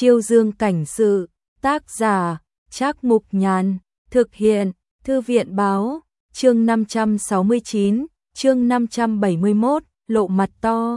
Chiêu Dương cảnh sự, tác giả, Trác Mục Nhàn, thực hiện, Thư viện báo, chương 569, chương 571, lộ mặt to.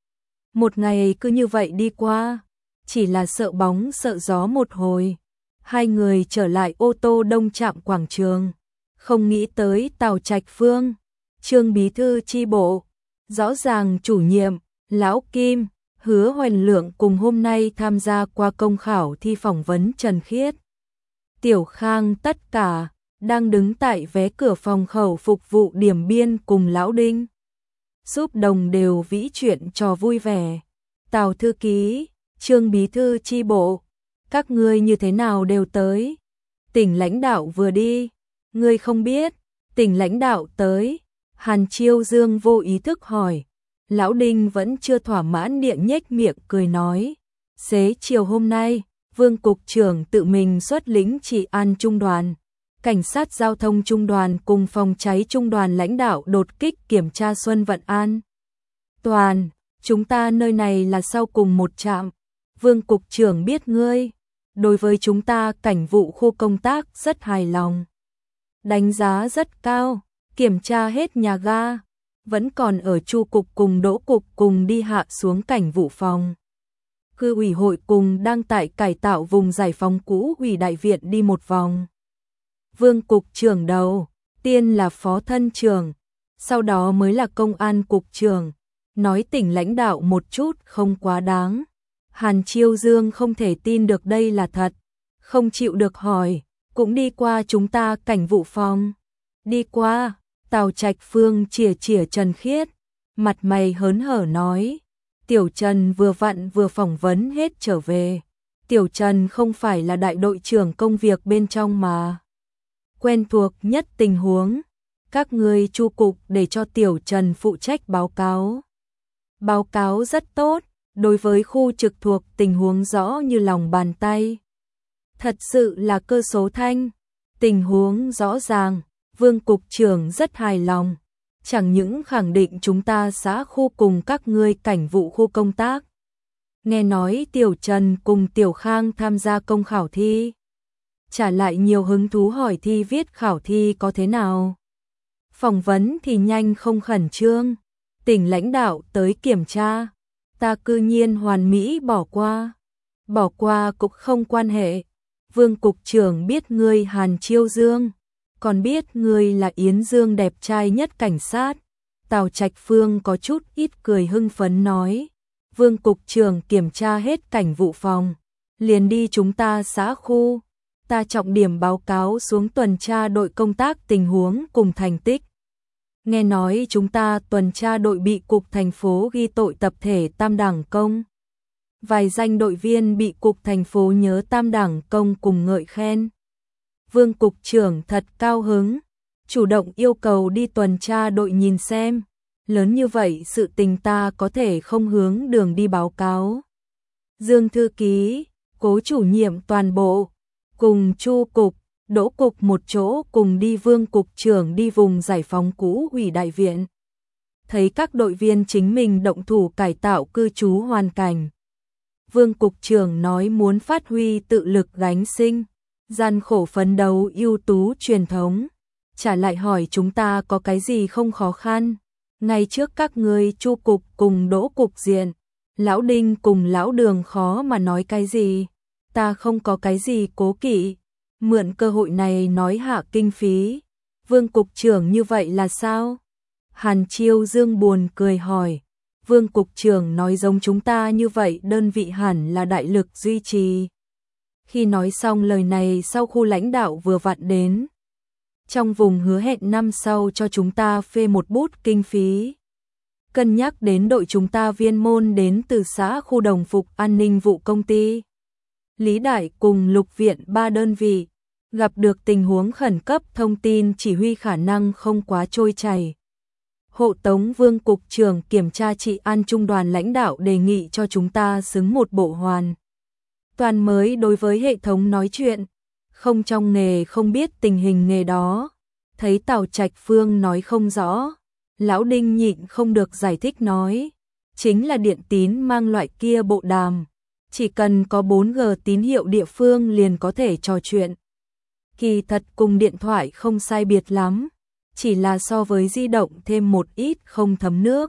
Một ngày cứ như vậy đi qua, chỉ là sợ bóng sợ gió một hồi. Hai người trở lại ô tô Đông Trạm quảng trường, không nghĩ tới Tào Trạch Phương, Trương bí thư chi bộ, rõ ràng chủ nhiệm, Lão Kim, Hứa Hoành Lượng cùng hôm nay tham gia qua công khảo thi phỏng vấn Trần Khiết. Tiểu Khang tất cả đang đứng tại vé cửa phòng khẩu phục vụ điểm biên cùng Lão Đinh. Giúp đồng đều vĩ chuyện trò vui vẻ. Tào thư ký, Trương bí thư chi bộ, các ngươi như thế nào đều tới? Tỉnh lãnh đạo vừa đi, ngươi không biết, tỉnh lãnh đạo tới. Hàn Chiêu Dương vô ý thức hỏi. Lão Đinh vẫn chưa thỏa mãn điện nhếch miệng cười nói. Xế chiều hôm nay, Vương cục trưởng tự mình xuất lĩnh trị an trung đoàn, cảnh sát giao thông trung đoàn cùng phòng cháy trung đoàn lãnh đạo đột kích kiểm tra Xuân Vận An toàn. Chúng ta nơi này là sau cùng một trạm. Vương cục trưởng biết ngươi, đối với chúng ta cảnh vụ khu công tác rất hài lòng, đánh giá rất cao, kiểm tra hết nhà ga, vẫn còn ở Chu cục cùng Đỗ cục cùng đi hạ xuống cảnh vụ phòng. Cư ủy hội cùng đang tại cải tạo vùng giải phóng cũ ủy đại viện đi một vòng. Vương cục trưởng đầu tiên là phó thân trưởng, sau đó mới là công an cục trưởng, nói tỉnh lãnh đạo một chút không quá đáng. Hàn Chiêu Dương không thể tin được đây là thật, không chịu được hỏi, cũng đi qua chúng ta cảnh vụ phòng. Đi qua, Tào Trạch Phương chìa chìa Trần Khiết, mặt mày hớn hở nói. Tiểu Trần vừa vặn vừa phỏng vấn hết trở về. Tiểu Trần không phải là đại đội trưởng công việc bên trong mà quen thuộc nhất tình huống. Các ngươi Chu cục để cho Tiểu Trần phụ trách báo cáo. Báo cáo rất tốt, đối với khu trực thuộc tình huống rõ như lòng bàn tay. Thật sự là cơ số thanh, tình huống rõ ràng, Vương cục trưởng rất hài lòng. Chẳng những khẳng định chúng ta xã khu cùng các ngươi cảnh vụ khu công tác. Nghe nói Tiểu Trần cùng Tiểu Khang tham gia công khảo thi. Trả lại nhiều hứng thú hỏi thi viết khảo thi có thế nào. Phỏng vấn thì nhanh không khẩn trương. Tỉnh lãnh đạo tới kiểm tra. Ta cư nhiên hoàn mỹ bỏ qua. Bỏ qua cũng không quan hệ. Vương cục trưởng biết ngươi Hàn Chiêu Dương, còn biết ngươi là Yến Dương đẹp trai nhất cảnh sát. Tào Trạch Phương có chút ít cười hưng phấn nói. Vương cục trưởng kiểm tra hết cảnh vụ phòng, liền đi chúng ta xã khu. Ta trọng điểm báo cáo xuống tuần tra đội công tác tình huống cùng thành tích. Nghe nói chúng ta tuần tra đội bị cục thành phố ghi tội tập thể tam đảng công. Vài danh đội viên bị cục thành phố nhớ tam đảng công cùng ngợi khen. Vương cục trưởng thật cao hứng, chủ động yêu cầu đi tuần tra đội nhìn xem. Lớn như vậy sự tình ta có thể không hướng đường đi báo cáo. Dương thư ký, Cố chủ nhiệm toàn bộ, cùng Chu cục, Đỗ cục một chỗ cùng đi. Vương cục trưởng đi vùng giải phóng cũ ủy đại viện. Thấy các đội viên chính mình động thủ cải tạo cư trú hoàn cảnh. Vương cục trưởng nói muốn phát huy tự lực gánh sinh, gian khổ phấn đấu ưu tú truyền thống. Trả lại hỏi chúng ta có cái gì không khó khăn. Ngay trước các ngươi Chu cục cùng Đỗ cục diện, Lão Đinh cùng Lão Đường khó mà nói cái gì. Ta không có cái gì cố kỵ, mượn cơ hội này nói hạ kinh phí. Vương cục trưởng như vậy là sao? Hàn Chiêu Dương buồn cười hỏi. Vương cục trưởng nói giống chúng ta như vậy đơn vị hẳn là đại lực duy trì. Khi nói xong lời này sau khu lãnh đạo vừa vặn đến. Trong vùng hứa hẹn năm sau cho chúng ta phê một bút kinh phí. Cân nhắc đến đội chúng ta viên môn đến từ xã khu đồng phục an ninh vụ công ty. Lý Đại cùng lục viện 3 đơn vị. Gặp được tình huống khẩn cấp thông tin chỉ huy khả năng không quá trôi chảy. Hộ tống Vương cục trưởng kiểm tra trị an trung đoàn lãnh đạo đề nghị cho chúng ta xứng một bộ hoàn toàn mới đối với hệ thống nói chuyện. Không trong nghề không biết tình hình nghề đó. Thấy Tào Trạch Phương nói không rõ, Lão Đinh nhịn không được giải thích nói. Chính là điện tín mang loại kia bộ đàm. chỉ cần có 4G tín hiệu địa phương liền có thể trò chuyện. Kỳ thật cùng điện thoại không sai biệt lắm, chỉ là so với di động thêm một ít không thấm nước.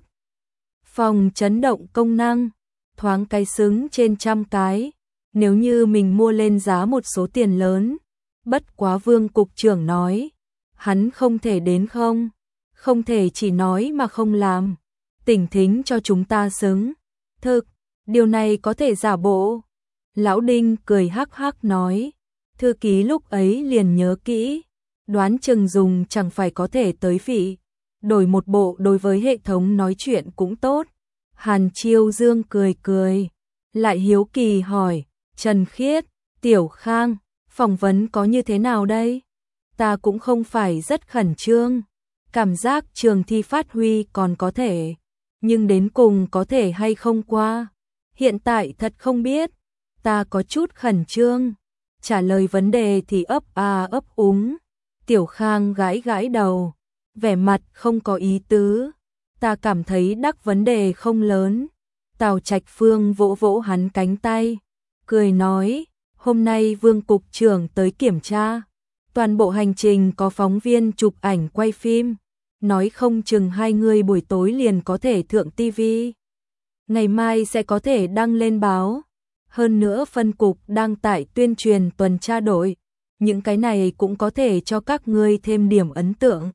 Phòng chấn động công năng, thoáng cái xứng trên 100 cái, nếu như mình mua lên giá một số tiền lớn. Bất quá Vương cục trưởng nói, hắn không thể đến không thể chỉ nói mà không làm. Tỉnh thính cho chúng ta xứng. Thực, điều này có thể giả bộ. Lão Đinh cười hắc hắc nói, thư ký lúc ấy liền nhớ kỹ, đoán chừng dùng chẳng phải có thể tới vị. Đổi một bộ đối với hệ thống nói chuyện cũng tốt. Hàn Chiêu Dương cười cười, lại hiếu kỳ hỏi, Trần Khiết, Tiểu Khang, phỏng vấn có như thế nào đây? Ta cũng không phải rất khẩn trương, cảm giác trường thi phát huy còn có thể, nhưng đến cùng có thể hay không qua. Hiện tại thật không biết, ta có chút khẩn trương, trả lời vấn đề thì ấp ấp úng. Tiểu Khang gãi gãi đầu, vẻ mặt không có ý tứ. Ta cảm thấy đắc vấn đề không lớn. Tào Trạch Phương vỗ vỗ hắn cánh tay, cười nói, hôm nay Vương cục trưởng tới kiểm tra. Toàn bộ hành trình có phóng viên chụp ảnh quay phim, nói không chừng hai người buổi tối liền có thể thượng tivi. Ngày mai sẽ có thể đăng lên báo. Hơn nữa phân cục đang tại tuyên truyền tuần tra đội. Những cái này cũng có thể cho các ngươi thêm điểm ấn tượng.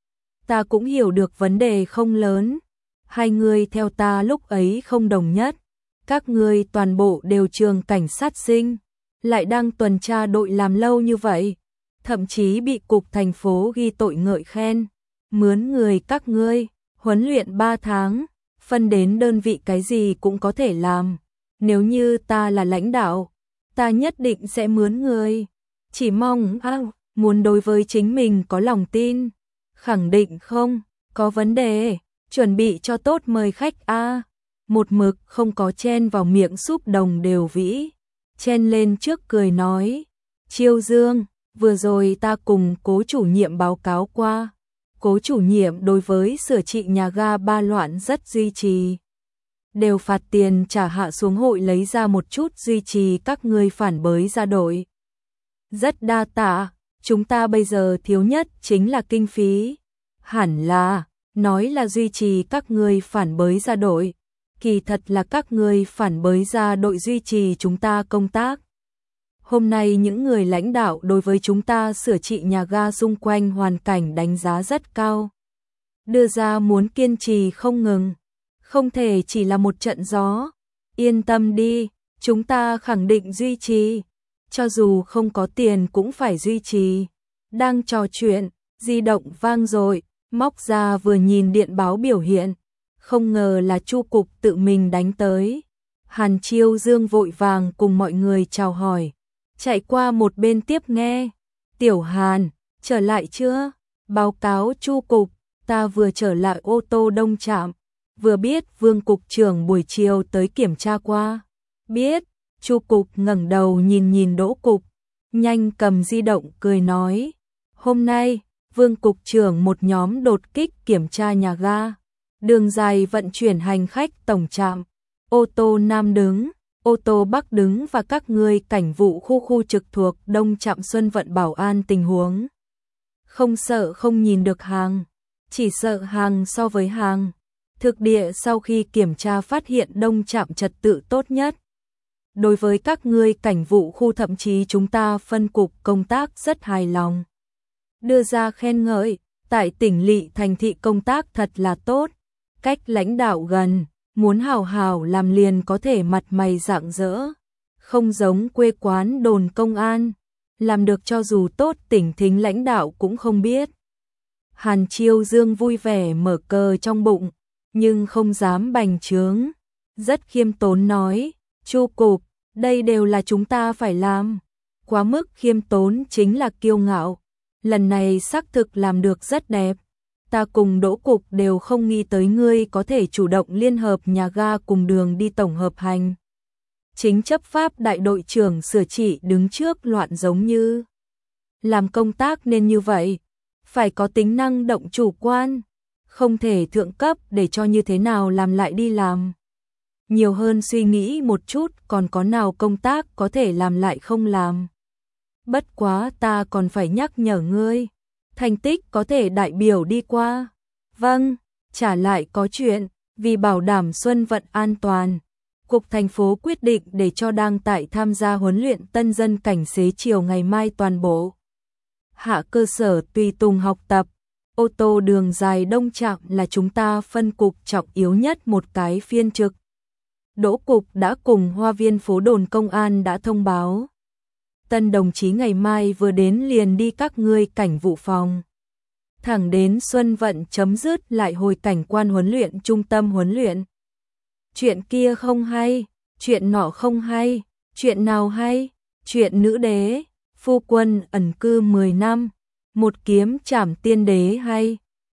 Ta cũng hiểu được vấn đề không lớn. Hai người theo ta lúc ấy không đồng nhất. Các ngươi toàn bộ đều trường cảnh sát sinh, lại đang tuần tra đội làm lâu như vậy. Thậm chí bị cục thành phố ghi tội ngợi khen. Mướn người các ngươi, huấn luyện 3 tháng, phân đến đơn vị cái gì cũng có thể làm. Nếu như ta là lãnh đạo, ta nhất định sẽ mướn người. Chỉ mong muốn đối với chính mình có lòng tin. Khẳng định không có vấn đề, chuẩn bị cho tốt mời khách Một mực không có chen vào miệng súp đồng đều vĩ. Chen lên trước cười nói, Chiêu Dương, vừa rồi ta cùng cố chủ nhiệm báo cáo qua. Cố chủ nhiệm đối với sửa trị nhà ga Ba Loạn rất duy trì. Đều phạt tiền trả hạ xuống hội lấy ra một chút duy trì các ngươi phản bới ra đội. Rất đa tạ, chúng ta bây giờ thiếu nhất chính là kinh phí. Hẳn là, nói là duy trì các ngươi phản bới ra đội. Kỳ thật là các ngươi phản bới ra đội duy trì chúng ta công tác. Hôm nay những người lãnh đạo đối với chúng ta sửa trị nhà ga xung quanh hoàn cảnh đánh giá rất cao. Đưa ra muốn kiên trì không ngừng. Không thể chỉ là một trận gió. Yên tâm đi, chúng ta khẳng định duy trì. Cho dù không có tiền cũng phải duy trì. Đang trò chuyện, di động vang rồi, móc ra vừa nhìn điện báo biểu hiện. Không ngờ là Chu cục tự mình đánh tới. Hàn Chiêu Dương vội vàng cùng mọi người chào hỏi. Chạy qua một bên tiếp nghe. Tiểu Hàn, trở lại chưa? Báo cáo Chu cục, ta vừa trở lại ô tô Đông Trạm. Vừa biết Vương cục trưởng buổi chiều tới kiểm tra qua. Biết, Chu cục ngẩng đầu nhìn Đỗ cục. Nhanh cầm di động cười nói. Hôm nay, Vương cục trưởng một nhóm đột kích kiểm tra nhà ga. Đường dài vận chuyển hành khách tổng trạm. Ô tô Nam đứng, ô tô Bắc đứng và các người cảnh vụ khu trực thuộc Đông Trạm Xuân Vận bảo an tình huống. Không sợ không nhìn được hàng, chỉ sợ hàng so với hàng. Thực địa sau khi kiểm tra phát hiện Đông Trạm trật tự tốt nhất. Đối với các ngươi cảnh vụ khu thậm chí chúng ta phân cục công tác rất hài lòng. Đưa ra khen ngợi, tại tỉnh lỵ thành thị công tác thật là tốt. Cách lãnh đạo gần, muốn hào hào làm liền có thể mặt mày rạng rỡ. Không giống quê quán đồn công an, làm được cho dù tốt tỉnh thính lãnh đạo cũng không biết. Hàn Chiêu Dương vui vẻ mở cờ trong bụng, nhưng không dám bành trướng. Rất khiêm tốn nói, Chu cục, đây đều là chúng ta phải làm. Quá mức khiêm tốn chính là kiêu ngạo. Lần này xác thực làm được rất đẹp. Ta cùng Đỗ cục đều không nghĩ tới ngươi có thể chủ động liên hợp nhà ga cùng đường đi tổng hợp hành. Chính chấp pháp đại đội trưởng sửa trị đứng trước loạn giống như. Làm công tác nên như vậy. Phải có tính năng động chủ quan. Không thể thượng cấp để cho như thế nào làm lại đi làm. nhiều hơn suy nghĩ một chút, còn có nào công tác có thể làm lại không làm. Bất quá ta còn phải nhắc nhở ngươi, thành tích có thể đại biểu đi qua. Vâng, trả lại có chuyện, vì bảo đảm Xuân vận an toàn. Cục thành phố quyết định để cho đang tại tham gia huấn luyện tân dân cảnh xế chiều ngày mai toàn bộ hạ cơ sở tùy tùng học tập. Ô tô đường dài đông trạm là chúng ta phân cục trọng yếu nhất một cái phiên trực. Đỗ cục đã cùng Hoa viên phố đồn công an đã thông báo. Tân đồng chí ngày mai vừa đến liền đi các ngươi cảnh vụ phòng. Thẳng đến Xuân vận chấm dứt lại hồi cảnh quan huấn luyện trung tâm huấn luyện. Chuyện kia không hay, chuyện nọ không hay, chuyện nào hay, chuyện nữ đế, phu quân ẩn cư 10 năm, một kiếm trảm tiên đế hay.